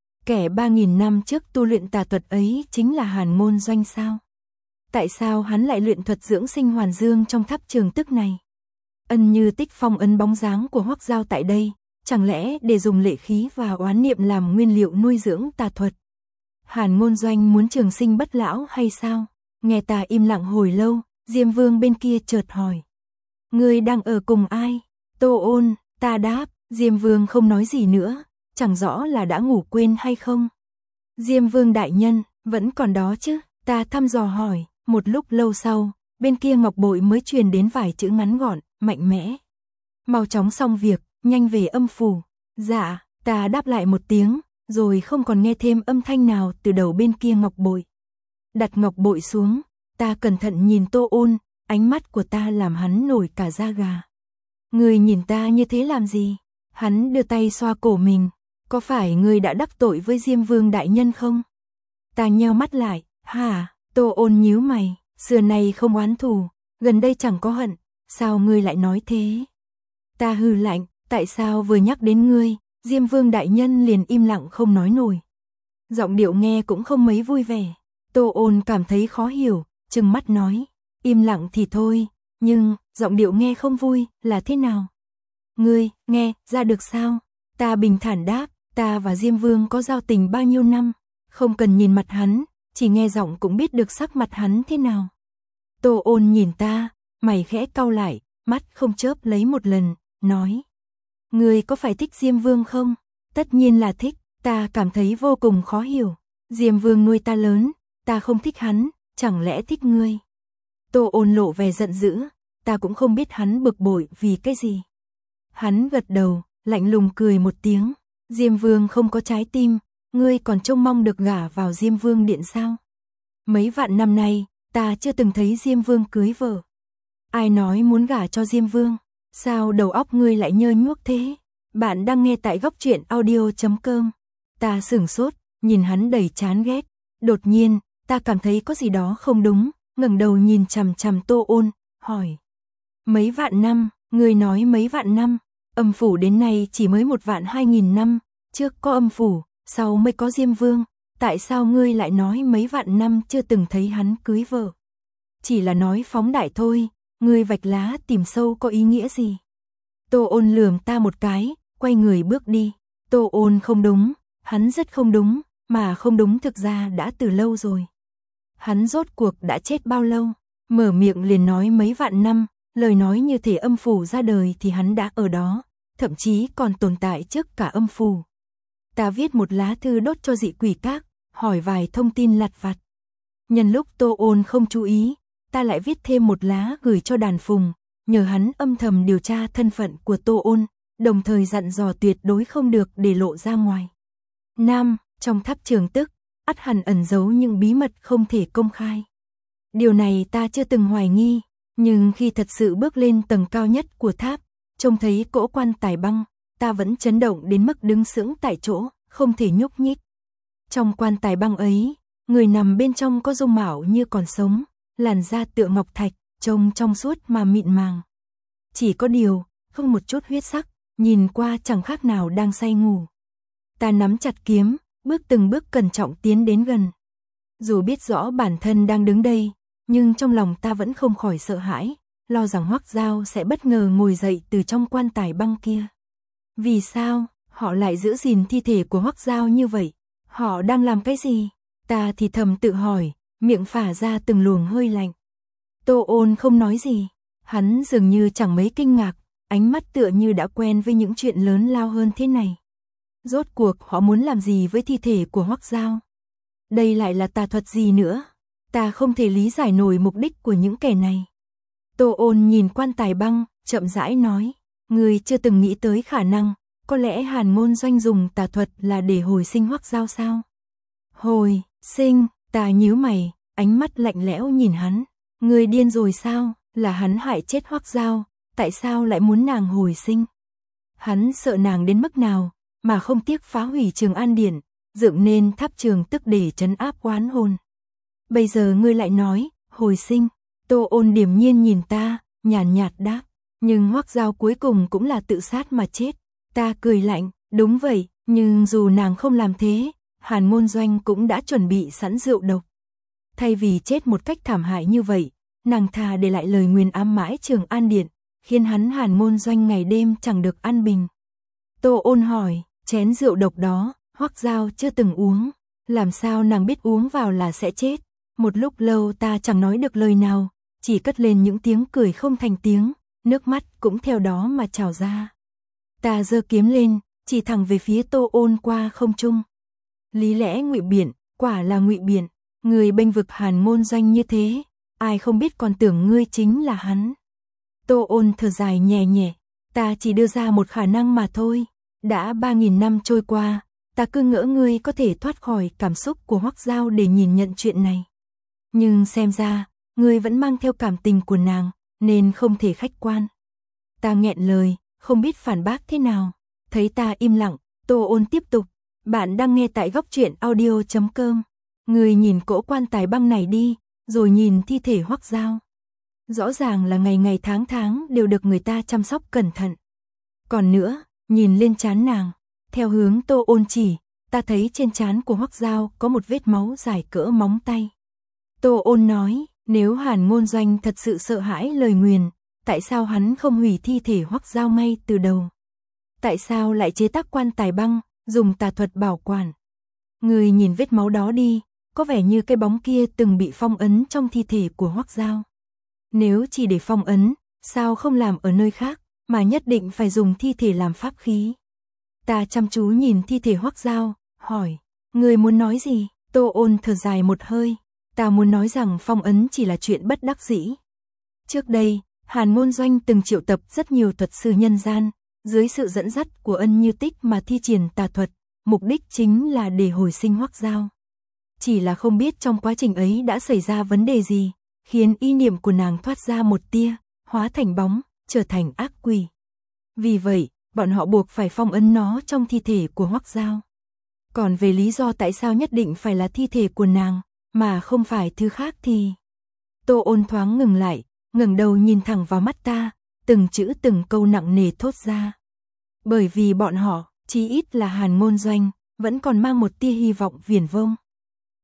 A: Kẻ 3.000 năm trước tu luyện tà thuật ấy chính là Hàn Ngôn Doanh sao? Tại sao hắn lại luyện thuật dưỡng sinh hoàn dương trong tháp trường tức này? Ân Như Tích phong ấn bóng dáng của Hoắc Giao tại đây, chẳng lẽ để dùng lệ khí và oán niệm làm nguyên liệu nuôi dưỡng tà thuật? Hàn Ngôn Doanh muốn trường sinh bất lão hay sao? Nghe ta im lặng hồi lâu, Diêm Vương bên kia chợt hỏi. Ngươi đang ở cùng ai? Tô Ôn, ta đáp. Diêm Vương không nói gì nữa, chẳng rõ là đã ngủ quên hay không. Diêm Vương đại nhân, vẫn còn đó chứ? Ta thăm dò hỏi. Một lúc lâu sau, bên kia ngọc bội mới truyền đến vài chữ ngắn gọn, mạnh mẽ. Mau chóng xong việc, nhanh về âm phủ. Dạ, ta đáp lại một tiếng, rồi không còn nghe thêm âm thanh nào từ đầu bên kia ngọc bội. Đặt ngọc bội xuống, ta cẩn thận nhìn Tô Ôn, ánh mắt của ta làm hắn nổi cả da gà. Ngươi nhìn ta như thế làm gì? Hắn đưa tay xoa cổ mình. Có phải ngươi đã đắc tội với Diêm Vương đại nhân không? Ta nheo mắt lại. Hả? Tô Ôn nhíu mày. Xưa này không oán thù, gần đây chẳng có hận. Sao ngươi lại nói thế? Ta hừ lạnh. Tại sao vừa nhắc đến ngươi, Diêm Vương đại nhân liền im lặng không nói nổi? Giọng điệu nghe cũng không mấy vui vẻ. Tô Ôn cảm thấy khó hiểu, trừng mắt nói. Im lặng thì thôi, nhưng giọng điệu nghe không vui là thế nào? Ngươi nghe ra được sao? Ta bình thản đáp. Ta và Diêm Vương có giao tình bao nhiêu năm, không cần nhìn mặt hắn, chỉ nghe giọng cũng biết được sắc mặt hắn thế nào. Tô Ôn nhìn ta, mày khẽ cau lại, mắt không chớp lấy một lần, nói. Ngươi có phải thích Diêm Vương không? Tất nhiên là thích. Ta cảm thấy vô cùng khó hiểu. Diêm Vương nuôi ta lớn, ta không thích hắn, chẳng lẽ thích ngươi? Tô Ôn lộ vẻ giận dữ, ta cũng không biết hắn bực bội vì cái gì. Hắn gật đầu, lạnh lùng cười một tiếng. Diêm Vương không có trái tim, ngươi còn trông mong được gả vào Diêm Vương điện sao? Mấy vạn năm nay, ta chưa từng thấy Diêm Vương cưới vợ. Ai nói muốn gả cho Diêm Vương? Sao đầu óc ngươi lại nhơ nhuốc thế? Bạn đang nghe tại góc truyện audio.com. Ta sửng sốt, nhìn hắn đầy chán ghét. Đột nhiên, ta cảm thấy có gì đó không đúng, ngẩng đầu nhìn chằm chằm Tô Ôn, hỏi. Mấy vạn năm, ngươi nói mấy vạn năm? Âm phủ đến nay chỉ mới 1.200.000 năm, trước có âm phủ, sau mới có Diêm Vương, tại sao ngươi lại nói mấy vạn năm chưa từng thấy hắn cưới vợ? Chỉ là nói phóng đại thôi, ngươi vạch lá tìm sâu có ý nghĩa gì? Tô Ôn lườm ta một cái, quay người bước đi. Tô Ôn không đúng, hắn rất không đúng, mà không đúng thực ra đã từ lâu rồi. Hắn rốt cuộc đã chết bao lâu? Mở miệng liền nói mấy vạn năm, lời nói như thể âm phủ ra đời thì hắn đã ở đó, thậm chí còn tồn tại trước cả âm phủ. Ta viết một lá thư đốt cho dị quỷ các, hỏi vài thông tin lặt vặt. Nhân lúc Tô Ôn không chú ý, ta lại viết thêm một lá gửi cho Đàn Phùng, nhờ hắn âm thầm điều tra thân phận của Tô Ôn, đồng thời dặn dò tuyệt đối không được để lộ ra ngoài. Nam, trong tháp Trường Tức, ắt hẳn ẩn giấu những bí mật không thể công khai. Điều này ta chưa từng hoài nghi, nhưng khi thật sự bước lên tầng cao nhất của tháp, trông thấy cỗ quan tài băng, ta vẫn chấn động đến mức đứng sững tại chỗ, không thể nhúc nhích. Trong quan tài băng ấy, người nằm bên trong có dung mạo như còn sống, làn da tựa ngọc thạch, trông trong suốt mà mịn màng. Chỉ có điều, không một chút huyết sắc, nhìn qua chẳng khác nào đang say ngủ. Ta nắm chặt kiếm, bước từng bước cẩn trọng tiến đến gần. Dù biết rõ bản thân đang đứng đây, nhưng trong lòng ta vẫn không khỏi sợ hãi, lo rằng Hoắc Giao sẽ bất ngờ ngồi dậy từ trong quan tài băng kia. Vì sao họ lại giữ gìn thi thể của Hoắc Giao như vậy? Họ đang làm cái gì? Ta thì thầm tự hỏi, miệng phả ra từng luồng hơi lạnh. Tô Ôn không nói gì, hắn dường như chẳng mấy kinh ngạc, ánh mắt tựa như đã quen với những chuyện lớn lao hơn thế này. Rốt cuộc họ muốn làm gì với thi thể của Hoắc Giao? Đây lại là tà thuật gì nữa? Ta không thể lý giải nổi mục đích của những kẻ này. Tô Ôn nhìn quan tài băng, chậm rãi nói, ngươi chưa từng nghĩ tới khả năng, có lẽ Hàn Môn Doanh dùng tà thuật là để hồi sinh Hoắc Giao sao? Hồi sinh, ta nhíu mày, ánh mắt lạnh lẽo nhìn hắn. Ngươi điên rồi sao? Là hắn hại chết Hoắc Giao, tại sao lại muốn nàng hồi sinh? Hắn sợ nàng đến mức nào, mà không tiếc phá hủy Trường An Điện, dựng nên tháp Trường Tức để trấn áp oán hồn. Bây giờ ngươi lại nói, hồi sinh. Tô Ôn điềm nhiên nhìn ta, nhàn nhạt đáp, nhưng Hoắc Giao cuối cùng cũng là tự sát mà chết. Ta cười lạnh, đúng vậy, nhưng dù nàng không làm thế, Hàn Môn Doanh cũng đã chuẩn bị sẵn rượu độc. Thay vì chết một cách thảm hại như vậy, nàng thà để lại lời nguyền ám mãi Trường An Điện, khiến hắn Hàn Môn Doanh ngày đêm chẳng được an bình. Tô Ôn hỏi, chén rượu độc đó, Hoắc Giao chưa từng uống, làm sao nàng biết uống vào là sẽ chết? Một lúc lâu ta chẳng nói được lời nào, chỉ cất lên những tiếng cười không thành tiếng, nước mắt cũng theo đó mà trào ra. Ta giơ kiếm lên, chỉ thẳng về phía Tô Ôn qua không trung. Lý lẽ ngụy biện, quả là ngụy biện, người bênh vực Hàn Môn Doanh như thế, ai không biết còn tưởng ngươi chính là hắn. Tô Ôn thở dài nhẹ nhẹ, ta chỉ đưa ra một khả năng mà thôi, đã 3.000 năm trôi qua, ta cứ ngỡ ngươi có thể thoát khỏi cảm xúc của Hoắc Giao để nhìn nhận chuyện này. Nhưng xem ra, ngươi vẫn mang theo cảm tình của nàng, nên không thể khách quan. Ta nghẹn lời, không biết phản bác thế nào. Thấy ta im lặng, Tô Ôn tiếp tục. Bạn đang nghe tại Góc Truyện Audio.com. Ngươi nhìn cỗ quan tài băng này đi, rồi nhìn thi thể Hoắc Giao. Rõ ràng là ngày ngày tháng tháng đều được người ta chăm sóc cẩn thận. Còn nữa, nhìn lên trán nàng, theo hướng Tô Ôn chỉ, ta thấy trên trán của Hoắc Giao có một vết máu dài cỡ móng tay. Tô Ôn nói, nếu Hàn Môn Doanh thật sự sợ hãi lời nguyền, tại sao hắn không hủy thi thể Hoắc Giao ngay từ đầu? Tại sao lại chế tác quan tài băng, dùng tà thuật bảo quản? Người nhìn vết máu đó đi, có vẻ như cái bóng kia từng bị phong ấn trong thi thể của Hoắc Giao. Nếu chỉ để phong ấn, sao không làm ở nơi khác, mà nhất định phải dùng thi thể làm pháp khí? Ta chăm chú nhìn thi thể Hoắc Giao, hỏi, người muốn nói gì? Tô Ôn thở dài một hơi, ta muốn nói rằng phong ấn chỉ là chuyện bất đắc dĩ. Trước đây, Hàn Môn Doanh từng triệu tập rất nhiều thuật sư nhân gian, dưới sự dẫn dắt của Ân Như Tích mà thi triển tà thuật, mục đích chính là để hồi sinh Hoắc Giao. Chỉ là không biết trong quá trình ấy đã xảy ra vấn đề gì, khiến ý niệm của nàng thoát ra một tia, hóa thành bóng, trở thành ác quỷ. Vì vậy, bọn họ buộc phải phong ấn nó trong thi thể của Hoắc Giao. Còn về lý do tại sao nhất định phải là thi thể của nàng, mà không phải thứ khác thì... Tô Ôn thoáng ngừng lại, ngẩng đầu nhìn thẳng vào mắt ta, từng chữ từng câu nặng nề thốt ra. Bởi vì bọn họ, chí ít là Hàn Môn Doanh, vẫn còn mang một tia hy vọng viển vông.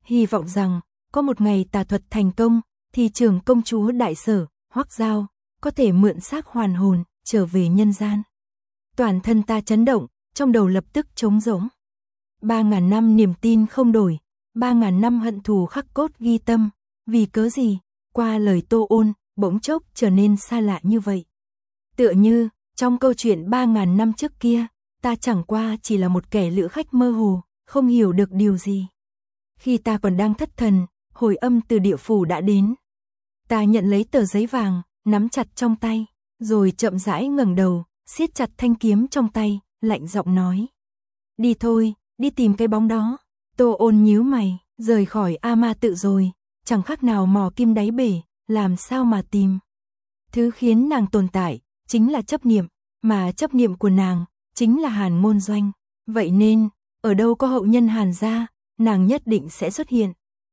A: hy vọng rằng có một ngày tà thuật thành công thì trưởng công chúa Đại Sở, Hoắc Giao, có thể mượn xác hoàn hồn, trở về nhân gian. Toàn thân ta chấn động, trong đầu lập tức trống rỗng. 3.000 năm niềm tin không đổi, 3.000 năm hận thù khắc cốt ghi tâm, vì cớ gì, qua lời Tô Ôn, bỗng chốc trở nên xa lạ như vậy. Tựa như, trong câu chuyện 3.000 năm trước kia, ta chẳng qua chỉ là một kẻ lữ khách mơ hồ, không hiểu được điều gì. Khi ta còn đang thất thần, hồi âm từ địa phủ đã đến. Ta nhận lấy tờ giấy vàng, nắm chặt trong tay, rồi chậm rãi ngẩng đầu, siết chặt thanh kiếm trong tay, lạnh giọng nói. Đi thôi, đi tìm cái bóng đó. Tô Ôn nhíu mày, rời khỏi A Ma Tự rồi, chẳng khác nào mò kim đáy bể, làm sao mà tìm. Thứ khiến nàng tồn tại, chính là chấp niệm, mà chấp niệm của nàng, chính là Hàn Môn Doanh. Vậy nên, ở đâu có hậu nhân Hàn gia, nàng nhất định sẽ xuất hiện.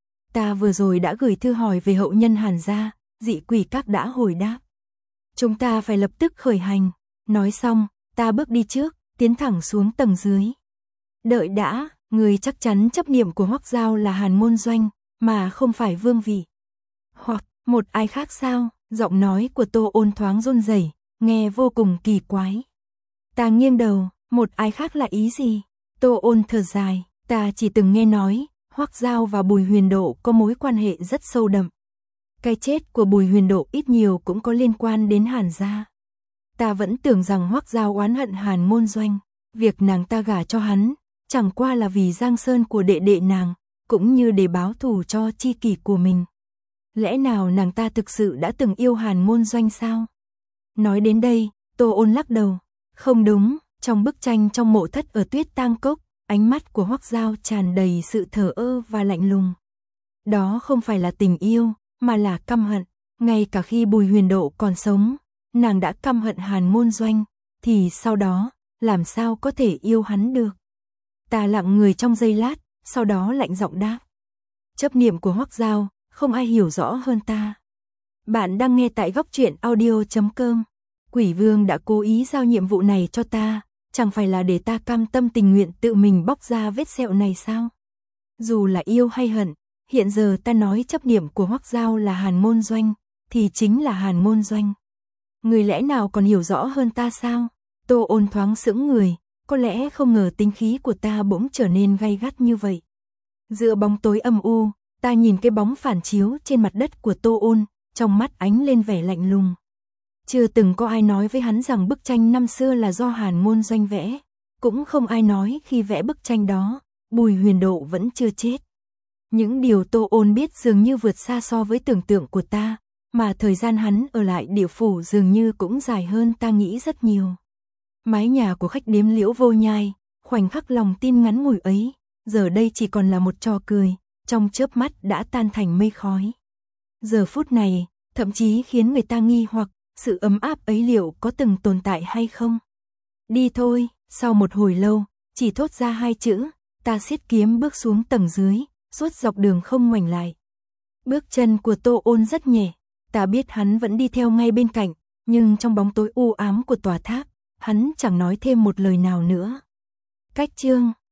A: Ta vừa rồi đã gửi thư hỏi về hậu nhân Hàn gia, Dị Quỷ Các đã hồi đáp. Chúng ta phải lập tức khởi hành. Nói xong, ta bước đi trước, tiến thẳng xuống tầng dưới. Đợi đã, người chắc chắn chấp niệm của Hoắc Giao là Hàn Môn Doanh, mà không phải Vương Vị. Hoặc, một ai khác sao? Giọng nói của Tô Ôn thoáng run rẩy, nghe vô cùng kỳ quái. Ta nghiêng đầu, một ai khác là ý gì? Tô Ôn thở dài, ta chỉ từng nghe nói, Hoắc Giao và Bùi Huyền Độ có mối quan hệ rất sâu đậm. Cái chết của Bùi Huyền Độ ít nhiều cũng có liên quan đến Hàn gia. Ta vẫn tưởng rằng Hoắc Giao oán hận Hàn Môn Doanh, việc nàng ta gả cho hắn, chẳng qua là vì giang sơn của đệ đệ nàng, cũng như để báo thù cho chi kỷ của mình. Lẽ nào nàng ta thực sự đã từng yêu Hàn Môn Doanh sao? Nói đến đây, Tô Ôn lắc đầu. Không đúng, trong bức tranh trong mộ thất ở Tuyết Tang Cốc, ánh mắt của Hoắc Giao tràn đầy sự thờ ơ và lạnh lùng. Đó không phải là tình yêu, mà là căm hận. Ngay cả khi Bùi Huyền Độ còn sống, nàng đã căm hận Hàn Môn Doanh, thì sau đó, làm sao có thể yêu hắn được? Ta lặng người trong giây lát, sau đó lạnh giọng đáp. Chấp niệm của Hoắc Giao, không ai hiểu rõ hơn ta. Bạn đang nghe tại góc truyện audio.com. Quỷ Vương đã cố ý giao nhiệm vụ này cho ta, chẳng phải là để ta cam tâm tình nguyện tự mình bóc ra vết sẹo này sao? Dù là yêu hay hận, hiện giờ ta nói chấp niệm của Hoắc Giao là Hàn Môn Doanh, thì chính là Hàn Môn Doanh. Người lẽ nào còn hiểu rõ hơn ta sao? Tô Ôn thoáng sững người, có lẽ không ngờ tính khí của ta bỗng trở nên gay gắt như vậy. Giữa bóng tối âm u, ta nhìn cái bóng phản chiếu trên mặt đất của Tô Ôn, trong mắt ánh lên vẻ lạnh lùng. Chưa từng có ai nói với hắn rằng bức tranh năm xưa là do Hàn Môn Doanh vẽ, cũng không ai nói khi vẽ bức tranh đó, Bùi Huyền Độ vẫn chưa chết. Những điều Tô Ôn biết dường như vượt xa so với tưởng tượng của ta, mà thời gian hắn ở lại địa phủ dường như cũng dài hơn ta nghĩ rất nhiều. Mái nhà của khách điếm Liễu Vô Nhai, khoảnh khắc lòng tin ngắn ngủi ấy, giờ đây chỉ còn là một trò cười, trong chớp mắt đã tan thành mây khói. Giờ phút này, thậm chí khiến người ta nghi hoặc, sự ấm áp ấy liệu có từng tồn tại hay không? Đi thôi, sau một hồi lâu, chỉ thốt ra hai chữ, ta siết kiếm bước xuống tầng dưới, suốt dọc đường không ngoảnh lại. Bước chân của Tô Ôn rất nhẹ, ta biết hắn vẫn đi theo ngay bên cạnh, nhưng trong bóng tối u ám của tòa tháp, hắn chẳng nói thêm một lời nào nữa. Cách chương